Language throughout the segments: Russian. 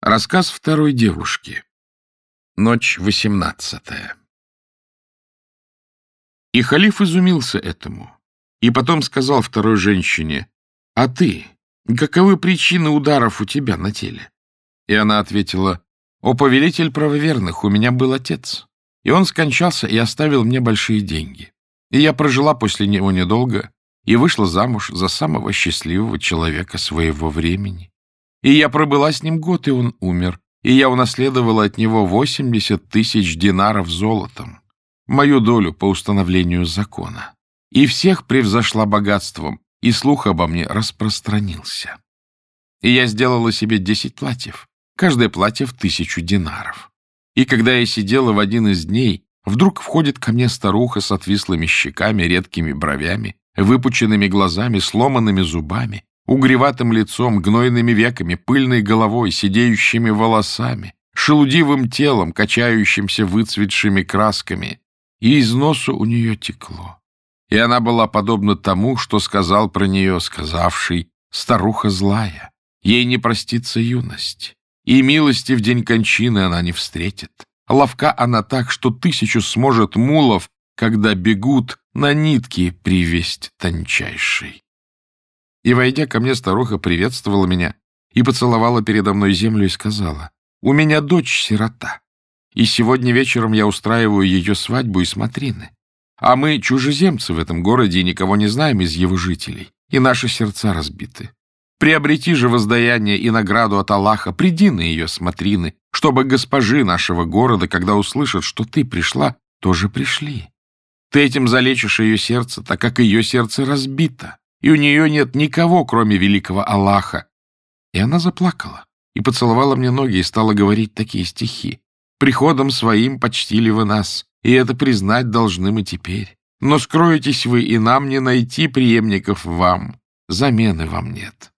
Рассказ второй девушки. Ночь 18. И халиф изумился этому, и потом сказал второй женщине: «А ты, каковы причины ударов у тебя на теле?» И она ответила: «О повелитель правоверных, у меня был отец, и он скончался и оставил мне большие деньги. И я прожила после него недолго и вышла замуж за самого счастливого человека своего времени. И я пробыла с ним год, и он умер, и я унаследовала от него 80 тысяч динаров золотом, мою долю по установлению закона. И всех превзошла богатством, и слух обо мне распространился. И я сделала себе 10 платьев, каждое платье в 1000 динаров. И когда я сидела в один из дней, вдруг входит ко мне старуха с отвислыми щеками, редкими бровями, выпученными глазами, сломанными зубами, угреватым лицом, гнойными веками, пыльной головой, сидеющими волосами, шелудивым телом, качающимся выцветшими красками, и из носу у нее текло. И она была подобна тому, что сказал про нее сказавший: «Старуха злая, ей не простится юность, и милости в день кончины она не встретит. Ловка она так, что 1000 сможет мулов, когда бегут, на нитке привесть тончайшей». И, войдя ко мне, старуха приветствовала меня и поцеловала передо мной землю и сказала: «У меня дочь-сирота, и сегодня вечером я устраиваю ее свадьбу и смотрины. А мы чужеземцы в этом городе и никого не знаем из его жителей, и наши сердца разбиты. Приобрети же воздаяние и награду от Аллаха, приди на ее смотрины, чтобы госпожи нашего города, когда услышат, что ты пришла, тоже пришли. Ты этим залечишь ее сердце, так как ее сердце разбито, и у нее нет никого, кроме великого Аллаха». И она заплакала, и поцеловала мне ноги, и стала говорить такие стихи: «Приходом своим почтили вы нас, и это признать должны мы теперь. Но скроетесь вы, и нам не найти преемников вам, замены вам нет».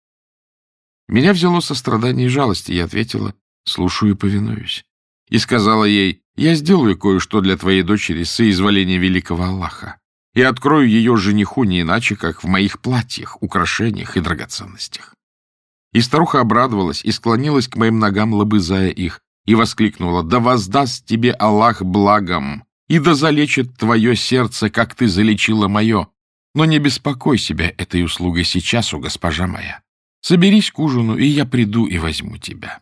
Меня взяло сострадание и жалость, и я ответила: «Слушаю и повинуюсь». И сказала ей: «Я сделаю кое-что для твоей дочери с соизволения великого Аллаха, и открою ее жениху не иначе, как в моих платьях, украшениях и драгоценностях». И старуха обрадовалась и склонилась к моим ногам, лобызая их, и воскликнула: «Да воздаст тебе Аллах благом, и да залечит твое сердце, как ты залечила мое. Но не беспокой себя этой услугой сейчас, о госпожа моя. Соберись к ужину, и я приду и возьму тебя».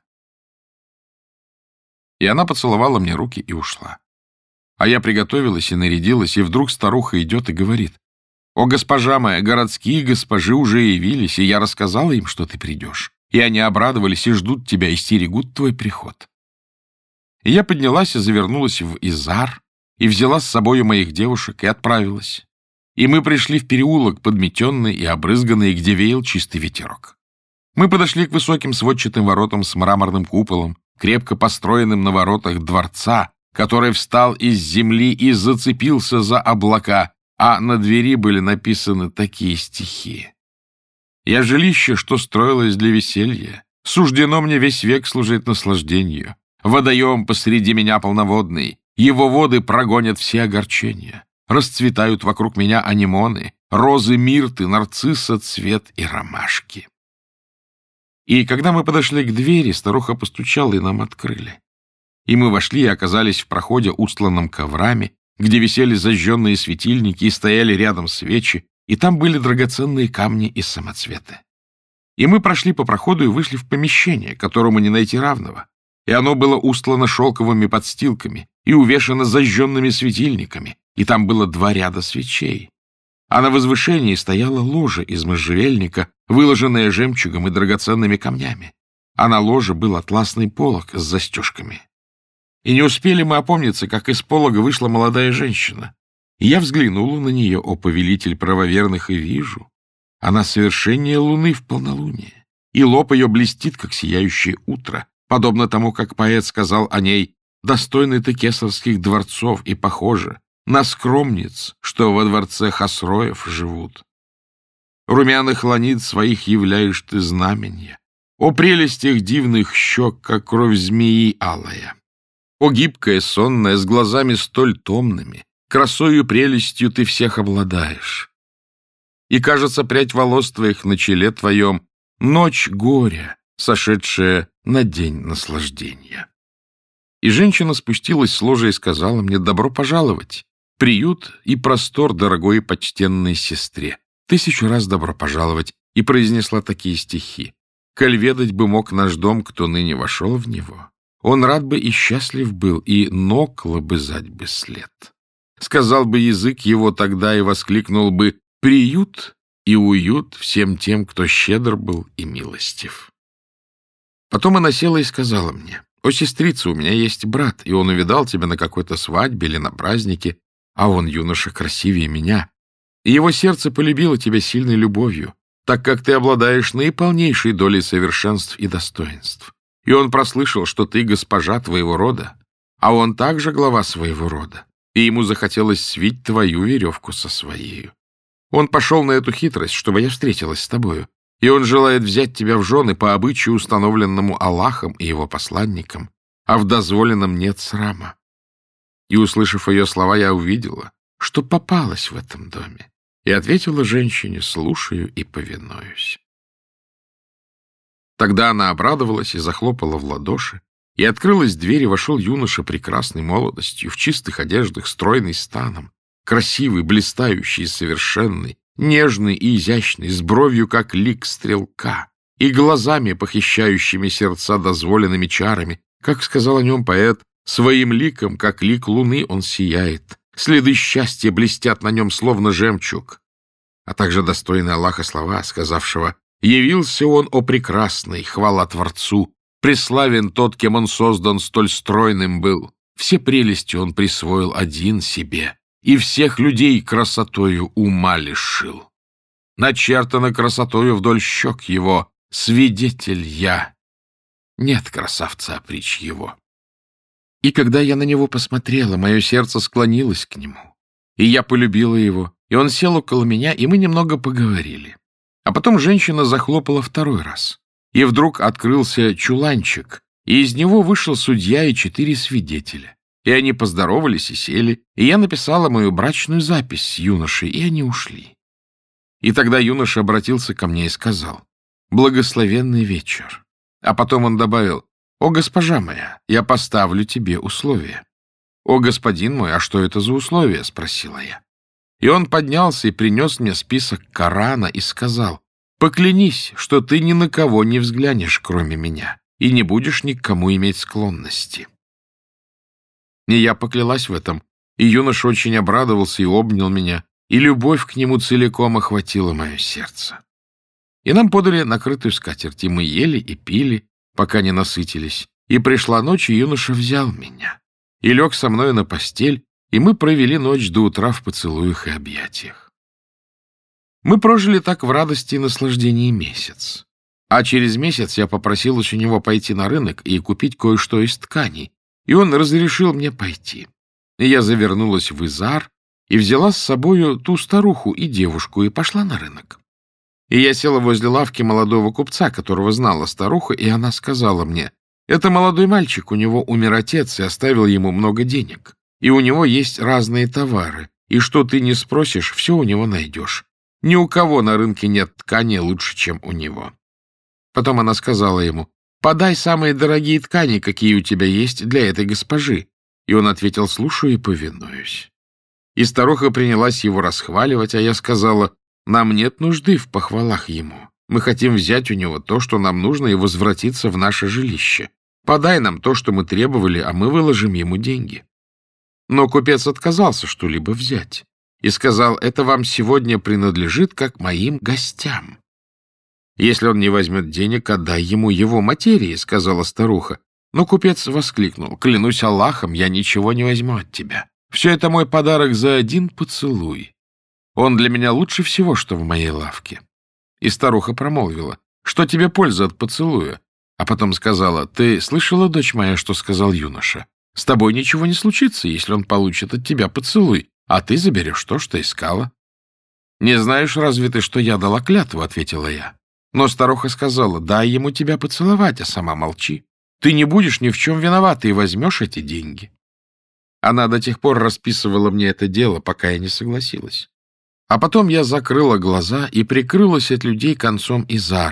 И она поцеловала мне руки и ушла. А я приготовилась и нарядилась, и вдруг старуха идет и говорит: «О, госпожа моя, городские госпожи уже явились, и я рассказала им, что ты придешь. И они обрадовались и ждут тебя, и стерегут твой приход». И я поднялась и завернулась в изар, и взяла с собою моих девушек, и отправилась. И мы пришли в переулок, подметенный и обрызганный, где веял чистый ветерок. Мы подошли к высоким сводчатым воротам с мраморным куполом, крепко построенным на воротах дворца, который встал из земли и зацепился за облака, а на двери были написаны такие стихи: «Я жилище, что строилось для веселья, суждено мне весь век служить наслаждению. Водоем посреди меня полноводный, его воды прогонят все огорчения. Расцветают вокруг меня анимоны, розы мирты, нарцисса цвет и ромашки». И когда мы подошли к двери, старуха постучала, и нам открыли. И мы вошли и оказались в проходе, устланном коврами, где висели зажженные светильники и стояли рядом свечи, и там были драгоценные камни и самоцветы. И мы прошли по проходу и вышли в помещение, которому не найти равного, и оно было устлано шелковыми подстилками и увешано зажженными светильниками, и там было 2 ряда свечей. А на возвышении стояла ложа из можжевельника, выложенная жемчугом и драгоценными камнями, а на ложе был атласный полог с застежками. И не успели мы опомниться, как из полога вышла молодая женщина. И я взглянула на нее, о повелитель правоверных, и вижу: она совершеннее луны в полнолуние, и лоб ее блестит, как сияющее утро, подобно тому, как поэт сказал о ней: «Достойны ты кесарских дворцов и похожа на скромниц, что во дворце Хасроев живут. Румяных ланит своих являешь ты знаменья, о прелестях дивных щек, как кровь змеи алая. О гибкая, сонная, с глазами столь томными, красою прелестью ты всех обладаешь. И, кажется, прядь волос твоих на челе твоем — ночь горя, сошедшая на день наслаждения. И женщина спустилась с ложа и сказала мне: «Добро пожаловать! Приют и простор, дорогой и почтенной сестре! 1000 раз добро пожаловать!» И произнесла такие стихи: «Коль ведать бы мог наш дом, кто ныне вошел в него, он рад бы и счастлив был, и ног лобызать бы след. Сказал бы язык его тогда и воскликнул бы: приют и уют всем тем, кто щедр был и милостив». Потом она села и сказала мне: «О, сестрица, у меня есть брат, и он увидал тебя на какой-то свадьбе или на празднике, а он, юноша, красивее меня. И его сердце полюбило тебя сильной любовью, так как ты обладаешь наиполнейшей долей совершенств и достоинств. И он прослышал, что ты госпожа твоего рода, а он также глава своего рода, и ему захотелось свить твою веревку со своею. Он пошел на эту хитрость, чтобы я встретилась с тобою, и он желает взять тебя в жены по обычаю, установленному Аллахом и его посланником, а в дозволенном нет срама». И, услышав ее слова, я увидела, что попалась в этом доме, и ответила женщине: «Слушаю и повинуюсь». Тогда она обрадовалась и захлопала в ладоши, и открылась дверь, и вошел юноша прекрасной молодостью, в чистых одеждах, стройный станом, красивый, блистающий, совершенный, нежный и изящный, с бровью, как лик стрелка, и глазами, похищающими сердца дозволенными чарами. Как сказал о нем поэт: «Своим ликом, как лик луны, он сияет, следы счастья блестят на нем, словно жемчуг». А также достойны Аллаха слова, сказавшего: «Явился он, о прекрасный, хвала Творцу, преславен тот, кем он создан, столь стройным был. Все прелести он присвоил один себе, и всех людей красотою ума лишил. Начертано красотою вдоль щек его, свидетель я. Нет красавца опричь его». И когда я на него посмотрела, мое сердце склонилось к нему, и я полюбила его, и он сел около меня, и мы немного поговорили. А потом женщина захлопала второй раз, и вдруг открылся чуланчик, и из него вышел судья и 4 свидетеля. И они поздоровались и сели, и я написала мою брачную запись с юношей, и они ушли. И тогда юноша обратился ко мне и сказал: «Благословенный вечер». А потом он добавил: «О, госпожа моя, я поставлю тебе условия». «О, господин мой, а что это за условия?» — спросила я. И он поднялся и принес мне список Корана и сказал: «Поклянись, что ты ни на кого не взглянешь, кроме меня, и не будешь ни к кому иметь склонности». И я поклялась в этом, и юноша очень обрадовался и обнял меня, и любовь к нему целиком охватила мое сердце. И нам подали накрытую скатерть, и мы ели и пили, пока не насытились. И пришла ночь, и юноша взял меня, и лег со мною на постель, и мы провели ночь до утра в поцелуях и объятиях. Мы прожили так в радости и наслаждении месяц. А через месяц я попросилась у него пойти на рынок и купить кое-что из тканей, и он разрешил мне пойти. И я завернулась в изар и взяла с собою ту старуху и девушку и пошла на рынок. И я села возле лавки молодого купца, которого знала старуха, и она сказала мне: «Это молодой мальчик, у него умер отец и оставил ему много денег, и у него есть разные товары, и что ты не спросишь, все у него найдешь. Ни у кого на рынке нет ткани лучше, чем у него». Потом она сказала ему: «Подай самые дорогие ткани, какие у тебя есть, для этой госпожи». И он ответил: «Слушаю и повинуюсь». И старуха принялась его расхваливать, а я сказала: «Нам нет нужды в похвалах ему. Мы хотим взять у него то, что нам нужно, и возвратиться в наше жилище. Подай нам то, что мы требовали, а мы выложим ему деньги». Но купец отказался что-либо взять и сказал: «Это вам сегодня принадлежит, как моим гостям. Если он не возьмет денег, отдай ему его материи», — сказала старуха. Но купец воскликнул: «Клянусь Аллахом, я ничего не возьму от тебя. Все это мой подарок за один поцелуй. Он для меня лучше всего, что в моей лавке». И старуха промолвила: «Что тебе польза от поцелуя?» А потом сказала: «Ты слышала, дочь моя, что сказал юноша? С тобой ничего не случится, если он получит от тебя поцелуй, а ты заберешь то, что искала». «Не знаешь разве ты, что я дала клятву?» — ответила я. Но старуха сказала: «Дай ему тебя поцеловать, а сама молчи. Ты не будешь ни в чем виновата и возьмешь эти деньги». Она до тех пор расписывала мне это дело, пока я не согласилась. А потом я закрыла глаза и прикрылась от людей концом изара,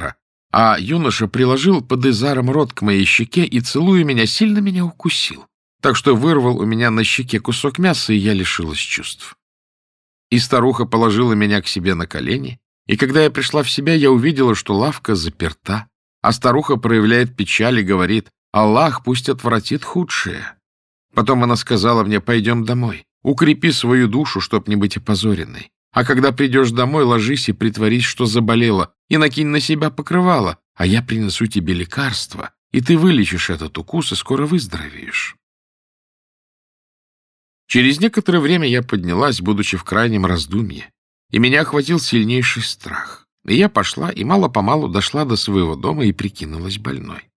А юноша приложил под изаром рот к моей щеке и, целуя меня, сильно меня укусил, так что вырвал у меня на щеке кусок мяса, и я лишилась чувств. И старуха положила меня к себе на колени, и когда я пришла в себя, я увидела, что лавка заперта, а старуха проявляет печаль и говорит: «Аллах пусть отвратит худшее». Потом она сказала мне: «Пойдем домой, укрепи свою душу, чтоб не быть опозоренной. А когда придешь домой, ложись и притворись, что заболела, и накинь на себя покрывало, а я принесу тебе лекарство, и ты вылечишь этот укус, и скоро выздоровеешь». Через некоторое время я поднялась, будучи в крайнем раздумье, и меня охватил сильнейший страх. И я пошла и мало-помалу дошла до своего дома и прикинулась больной.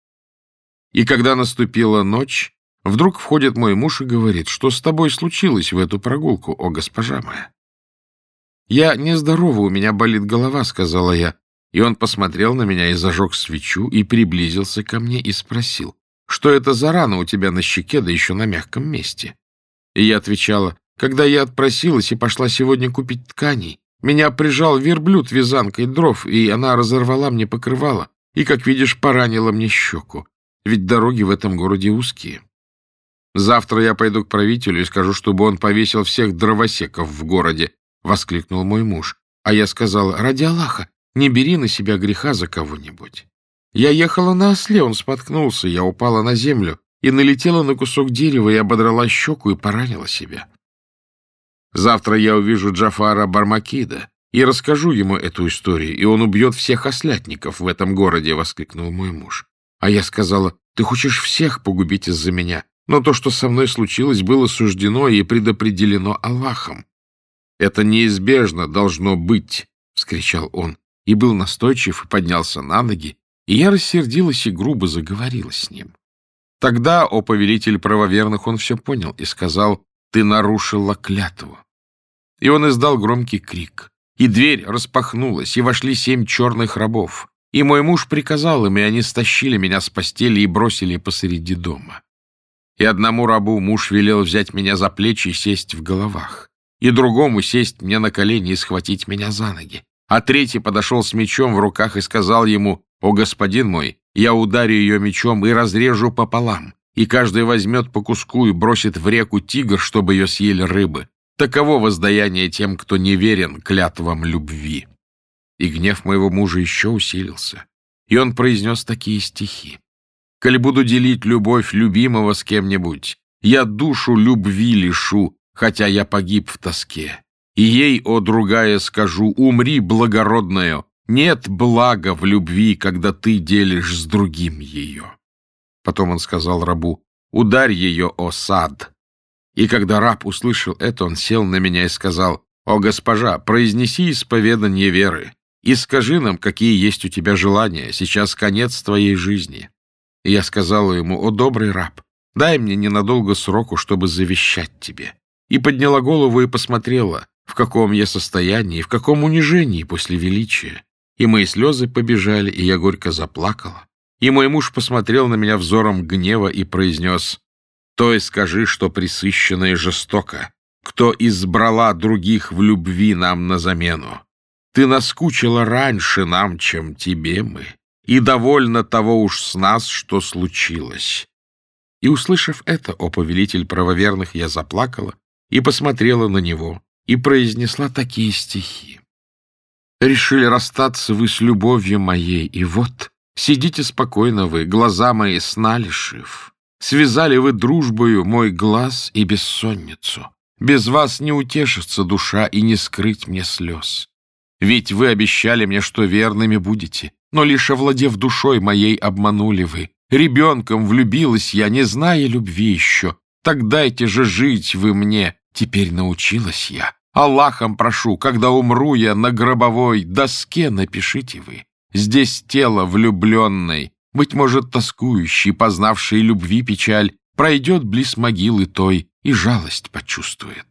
И когда наступила ночь, вдруг входит мой муж и говорит: «Что с тобой случилось в эту прогулку, о госпожа моя?» «Я нездорова, у меня болит голова», — сказала я. И он посмотрел на меня и зажег свечу, и приблизился ко мне и спросил: «Что это за рана у тебя на щеке, да еще на мягком месте?» И я отвечала: «Когда я отпросилась и пошла сегодня купить тканей, меня прижал верблюд вязанкой дров, и она разорвала мне покрывало, и, как видишь, поранила мне щеку, ведь дороги в этом городе узкие. Завтра я пойду к правителю и скажу, чтобы он повесил всех дровосеков в городе», — воскликнул мой муж. А я сказала: «Ради Аллаха, не бери на себя греха за кого-нибудь». Я ехала на осле, он споткнулся, я упала на землю и налетела на кусок дерева и ободрала щеку и поранила себя. Завтра я увижу Джафара Бармакида и расскажу ему эту историю, и он убьет всех ослятников в этом городе», — воскликнул мой муж. А я сказала: «Ты хочешь всех погубить из-за меня, но то, что со мной случилось, было суждено и предопределено Аллахом». «Это неизбежно должно быть», — вскричал он, и был настойчив, и поднялся на ноги, и я рассердилась и грубо заговорила с ним. Тогда, о повелитель правоверных, он все понял и сказал: «Ты нарушила клятву». И он издал громкий крик, и дверь распахнулась, и вошли 7 черных рабов. И мой муж приказал им, и они стащили меня с постели и бросили посреди дома. И одному рабу муж велел взять меня за плечи и сесть в головах, и другому сесть мне на колени и схватить меня за ноги. А третий подошел с мечом в руках и сказал ему: «О, господин мой, я ударю ее мечом и разрежу пополам, и каждый возьмет по куску и бросит в реку Тигр, чтобы ее съели рыбы. Таково воздаяние тем, кто не верен клятвам любви». И гнев моего мужа еще усилился, и он произнес такие стихи: «Коль буду делить любовь любимого с кем-нибудь, я душу любви лишу, хотя я погиб в тоске. И ей, о другая, скажу: умри, благородная, нет блага в любви, когда ты делишь с другим ее». Потом он сказал рабу: «Ударь ее, о Сад». И когда раб услышал это, он сел на меня и сказал: «О госпожа, произнеси исповедание веры и скажи нам, какие есть у тебя желания, сейчас конец твоей жизни». И я сказала ему: «О добрый раб, дай мне ненадолго сроку, чтобы завещать тебе». И подняла голову и посмотрела, в каком я состоянии, в каком унижении после величия. И мои слезы побежали, и я горько заплакала. И мой муж посмотрел на меня взором гнева и произнес: «То и скажи, что пресыщенная жестоко, кто избрала других в любви нам на замену. Ты наскучила раньше нам, чем тебе мы, и довольно того уж с нас, что случилось». И, услышав это, о повелитель правоверных, я заплакала и посмотрела на него, и произнесла такие стихи: «Решили расстаться вы с любовью моей, и вот сидите спокойно вы, глаза мои сна лишив. Связали вы дружбою мой глаз и бессонницу. Без вас не утешится душа и не скрыть мне слез. Ведь вы обещали мне, что верными будете, но лишь овладев душой моей обманули вы. Ребенком влюбилась я, не зная любви еще. Так дайте же жить вы мне, теперь научилась я. Аллахом прошу, когда умру я на гробовой доске, напишите вы: здесь тело влюбленной, быть может, тоскующий, познавший любви печаль, пройдет близ могилы той и жалость почувствует».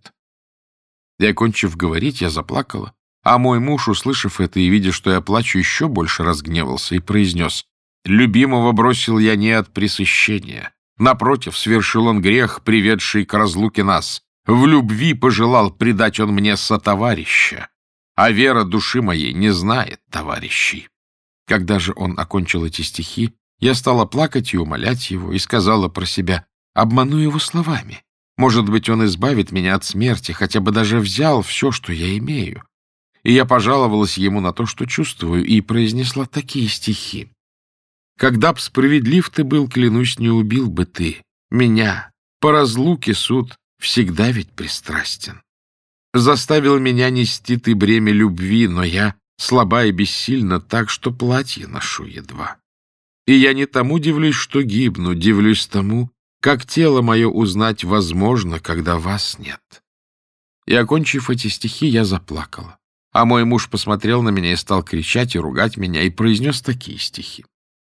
И, окончив говорить, я заплакала, а мой муж, услышав это и видя, что я плачу, еще больше разгневался и произнес: «Любимого бросил я не от пресыщения. Напротив, совершил он грех, приведший к разлуке нас. В любви пожелал предать он мне сотоварища, а вера души моей не знает товарищей». Когда же он окончил эти стихи, я стала плакать и умолять его, и сказала про себя: обману его словами. Может быть, он избавит меня от смерти, хотя бы даже взял все, что я имею. И я пожаловалась ему на то, что чувствую, и произнесла такие стихи. «Когда б справедлив ты был, клянусь, не убил бы ты меня. По разлуке суд всегда ведь пристрастен. Заставил меня нести ты бремя любви, но я слаба и бессильна так, что платье ношу едва. И я не тому дивлюсь, что гибну, дивлюсь тому, как тело мое узнать возможно, когда вас нет». И, окончив эти стихи, я заплакала. А мой муж посмотрел на меня и стал кричать и ругать меня, и произнес такие стихи.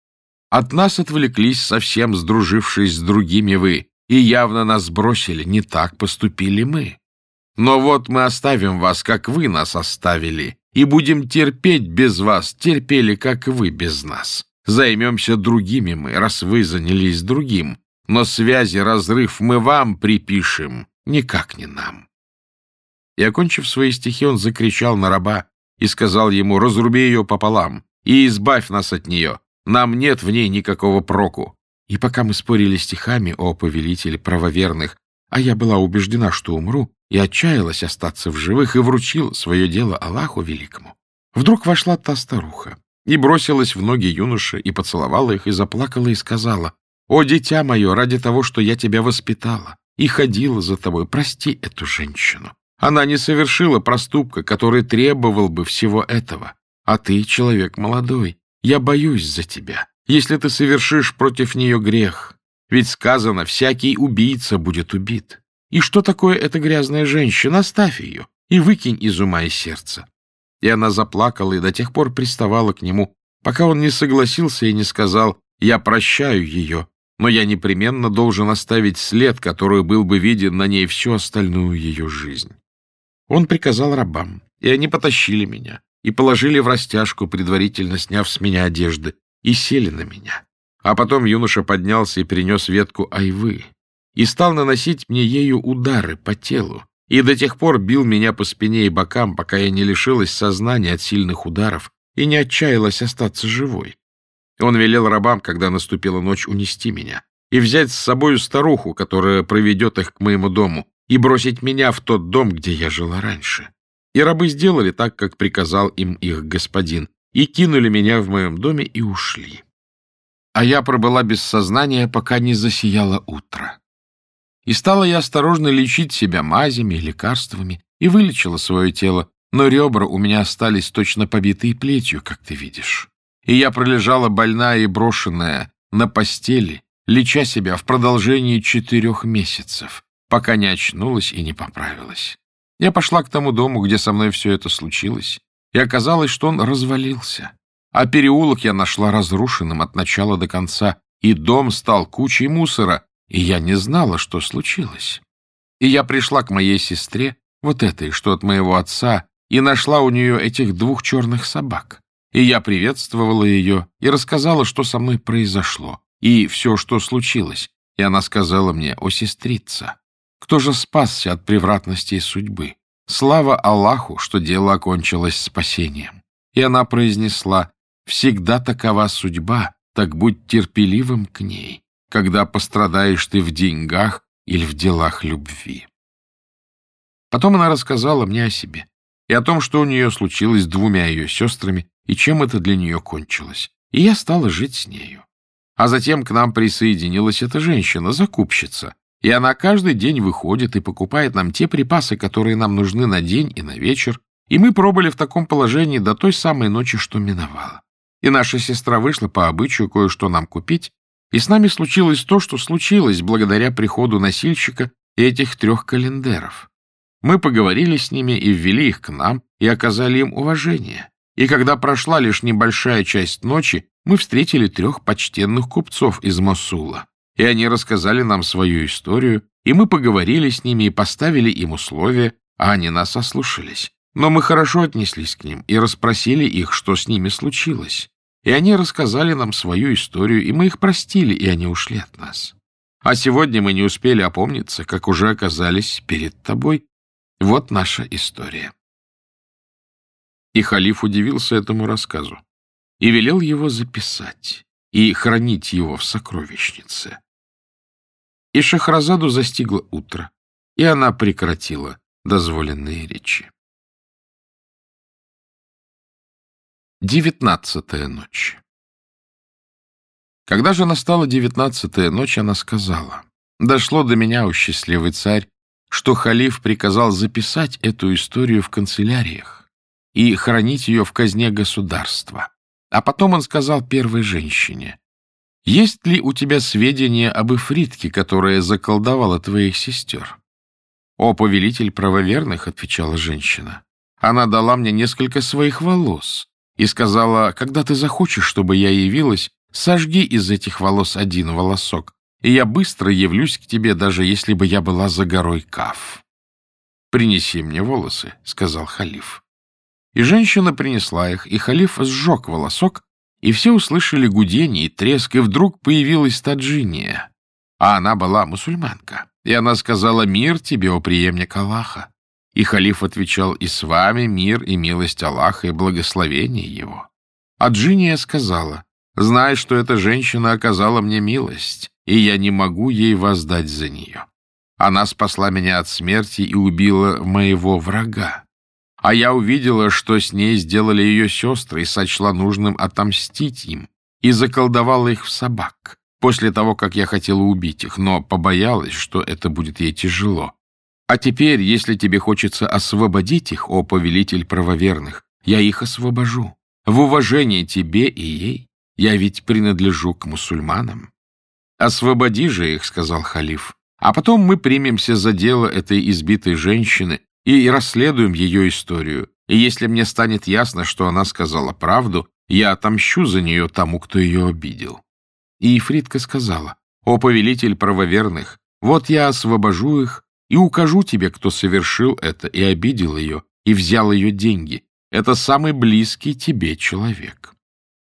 «От нас отвлеклись, совсем сдружившись с другими вы, и явно нас бросили, не так поступили мы. Но вот мы оставим вас, как вы нас оставили, и будем терпеть без вас, терпели, как вы без нас. Займемся другими мы, раз вы занялись другим, но связи разрыв мы вам припишем, никак не нам». И, окончив свои стихи, он закричал на раба и сказал ему: «Разруби ее пополам и избавь нас от нее, нам нет в ней никакого проку». И пока мы спорили стихами, о повелителе правоверных, а я была убеждена, что умру, и отчаялась остаться в живых, и вручил свое дело Аллаху Великому, вдруг вошла та старуха и бросилась в ноги юноши, и поцеловала их, и заплакала, и сказала: «О, дитя мое, ради того, что я тебя воспитала и ходила за тобой, прости эту женщину. Она не совершила проступка, который требовал бы всего этого. А ты человек молодой, я боюсь за тебя, если ты совершишь против нее грех. Ведь сказано, всякий убийца будет убит. И что такое эта грязная женщина? Оставь ее и выкинь из ума и сердца». И она заплакала и до тех пор приставала к нему, пока он не согласился и не сказал: «Я прощаю ее, но я непременно должен оставить след, который был бы виден на ней всю остальную ее жизнь». Он приказал рабам, и они потащили меня и положили в растяжку, предварительно сняв с меня одежды, и сели на меня. А потом юноша поднялся и принес ветку айвы, и стал наносить мне ею удары по телу, и до тех пор бил меня по спине и бокам, пока я не лишилась сознания от сильных ударов и не отчаялась остаться живой. Он велел рабам, когда наступила ночь, унести меня и взять с собою старуху, которая проведет их к моему дому, и бросить меня в тот дом, где я жила раньше. И рабы сделали так, как приказал им их господин, и кинули меня в моем доме и ушли. А я пробыла без сознания, пока не засияло утро. И стала я осторожно лечить себя мазями и лекарствами, и вылечила свое тело, но ребра у меня остались точно побитые плетью, как ты видишь. И я пролежала больная и брошенная на постели, леча себя в продолжении 4 месяцев, пока не очнулась и не поправилась. Я пошла к тому дому, где со мной все это случилось, и оказалось, что он развалился, а переулок я нашла разрушенным от начала до конца, и дом стал кучей мусора, и я не знала, что случилось. И я пришла к моей сестре, вот этой, что от моего отца, и нашла у нее этих 2 черных собак. И я приветствовала ее и рассказала, что со мной произошло, и все, что случилось. И она сказала мне: «О, сестрица, кто же спасся от превратностей судьбы? Слава Аллаху, что дело окончилось спасением». И она произнесла: «Всегда такова судьба, так будь терпеливым к ней, когда пострадаешь ты в деньгах или в делах любви». Потом она рассказала мне о себе и о том, что у нее случилось с 2 ее сестрами, и чем это для нее кончилось. И я стала жить с нею. А затем к нам присоединилась эта женщина, закупщица, и она каждый день выходит и покупает нам те припасы, которые нам нужны на день и на вечер, и мы пробыли в таком положении до той самой ночи, что миновала. И наша сестра вышла по обычаю кое-что нам купить, и с нами случилось то, что случилось благодаря приходу носильщика и этих 3 календеров. Мы поговорили с ними и ввели их к нам, и оказали им уважение. И когда прошла лишь небольшая часть ночи, мы встретили 3 почтенных купцов из Мосула, и они рассказали нам свою историю, и мы поговорили с ними и поставили им условия, а они нас ослушались. Но мы хорошо отнеслись к ним и расспросили их, что с ними случилось. И они рассказали нам свою историю, и мы их простили, и они ушли от нас. А сегодня мы не успели опомниться, как уже оказались перед тобой. Вот наша история». И халиф удивился этому рассказу. и велел его записать и хранить его в сокровищнице. И Шахразаду застигло утро, и она прекратила дозволенные речи. 19-я ночь. Когда же настала 19-я ночь, она сказала: «Дошло до меня, о счастливый царь, что халиф приказал записать эту историю в канцеляриях и хранить ее в казне государства». А потом он сказал первой женщине: «Есть ли у тебя сведения об Ифритке, которая заколдовала твоих сестер?» «О, повелитель правоверных», — отвечала женщина, — «она дала мне несколько своих волос и сказала: когда ты захочешь, чтобы я явилась, сожги из этих волос один волосок, и я быстро явлюсь к тебе, даже если бы я была за горой Каф». «Принеси мне волосы», — сказал халиф. И женщина принесла их, и халиф сжег волосок, и все услышали гудение и треск, и вдруг появилась Таджиния, а она была мусульманка. И она сказала: «Мир тебе, о преемник Аллаха». И халиф отвечал: «И с вами мир и милость Аллаха и благословение его». А Джиния сказала: «Знай, что эта женщина оказала мне милость, и я не могу ей воздать за нее. Она спасла меня от смерти и убила моего врага. А я увидела, что с ней сделали ее сестры, и сочла нужным отомстить им, и заколдовала их в собак, после того, как я хотела убить их, но побоялась, что это будет ей тяжело. А теперь, если тебе хочется освободить их, о повелитель правоверных, я их освобожу. В уважение тебе и ей, я ведь принадлежу к мусульманам». «Освободи же их», — сказал халиф, «а потом мы примемся за дело этой избитой женщины и расследуем ее историю, и если мне станет ясно, что она сказала правду, я отомщу за нее тому, кто ее обидел». И Ифритка сказала: «О повелитель правоверных, вот я освобожу их и укажу тебе, кто совершил это и обидел ее, и взял ее деньги. Это самый близкий тебе человек».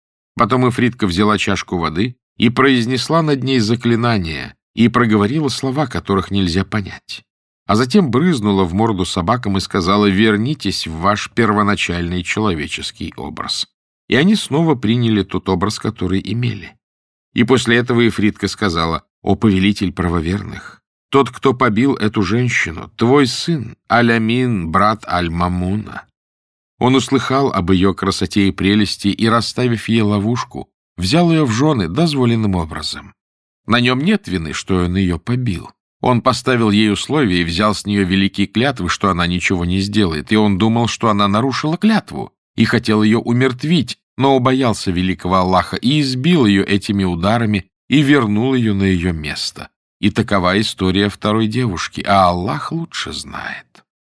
Потом Ифритка взяла чашку воды и произнесла над ней заклинание и проговорила слова, которых нельзя понять. А затем брызнула в морду собакам и сказала: «Вернитесь в ваш первоначальный человеческий образ». И они снова приняли тот образ, который имели. И после этого Ифритка сказала: «О повелитель правоверных, тот, кто побил эту женщину, твой сын, Аль-Амин, брат Аль-Мамуна. Он услыхал об ее красоте и прелести и, расставив ей ловушку, взял ее в жены дозволенным образом. На нем нет вины, что он ее побил. Он поставил ей условия и взял с нее великие клятвы, что она ничего не сделает, и он думал, что она нарушила клятву, и хотел ее умертвить, но убоялся великого Аллаха и избил ее этими ударами и вернул ее на ее место. И такова история второй девушки, а Аллах лучше знает».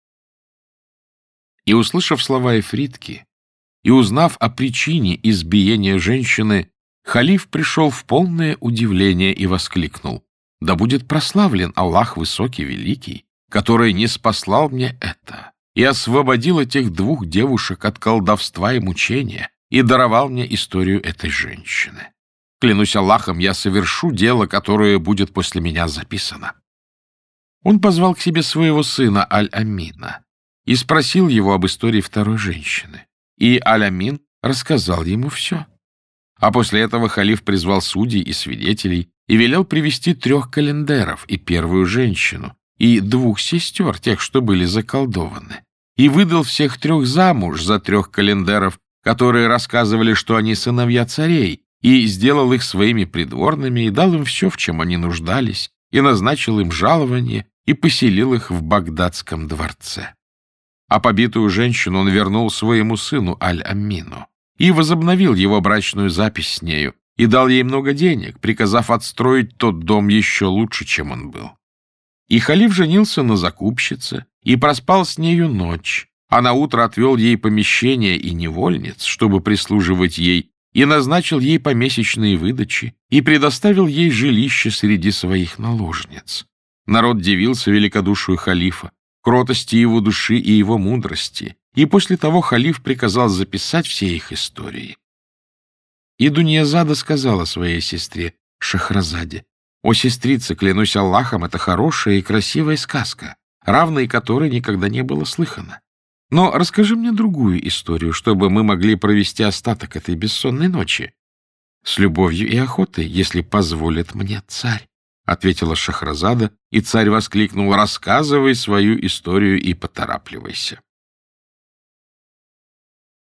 И, услышав слова Ифритки и узнав о причине избиения женщины, халиф пришел в полное удивление и воскликнул: «Да будет прославлен Аллах высокий великий, который не спаслал мне это и освободил этих двух девушек от колдовства и мучения и даровал мне историю этой женщины. Клянусь Аллахом, я совершу дело, которое будет после меня записано». Он позвал к себе своего сына Аль-Амина и спросил его об истории второй женщины. И Аль-Амин рассказал ему все. А после этого халиф призвал судей и свидетелей и велел привести 3 календеров и первую женщину, и 2 сестер, тех, что были заколдованы, и выдал всех 3 замуж за 3 календеров, которые рассказывали, что они сыновья царей, и сделал их своими придворными, и дал им все, в чем они нуждались, и назначил им жалование, и поселил их в Багдадском дворце. А побитую женщину он вернул своему сыну Аль-Амину и возобновил его брачную запись с нею, и дал ей много денег, приказав отстроить тот дом еще лучше, чем он был. И халиф женился на закупщице и проспал с нею ночь, а наутро отвел ей помещение и невольниц, чтобы прислуживать ей, и назначил ей помесячные выдачи, и предоставил ей жилище среди своих наложниц. Народ дивился великодушию халифа, кротости его души и его мудрости, и после того халиф приказал записать все их истории. И Дуньязада сказала своей сестре Шахразаде: «О, сестрица, клянусь Аллахом, это хорошая и красивая сказка, равной которой никогда не было слыхано. Но расскажи мне другую историю, чтобы мы могли провести остаток этой бессонной ночи. — С любовью и охотой, если позволит мне царь, — ответила Шахразада, и царь воскликнул: — Рассказывай свою историю и поторапливайся.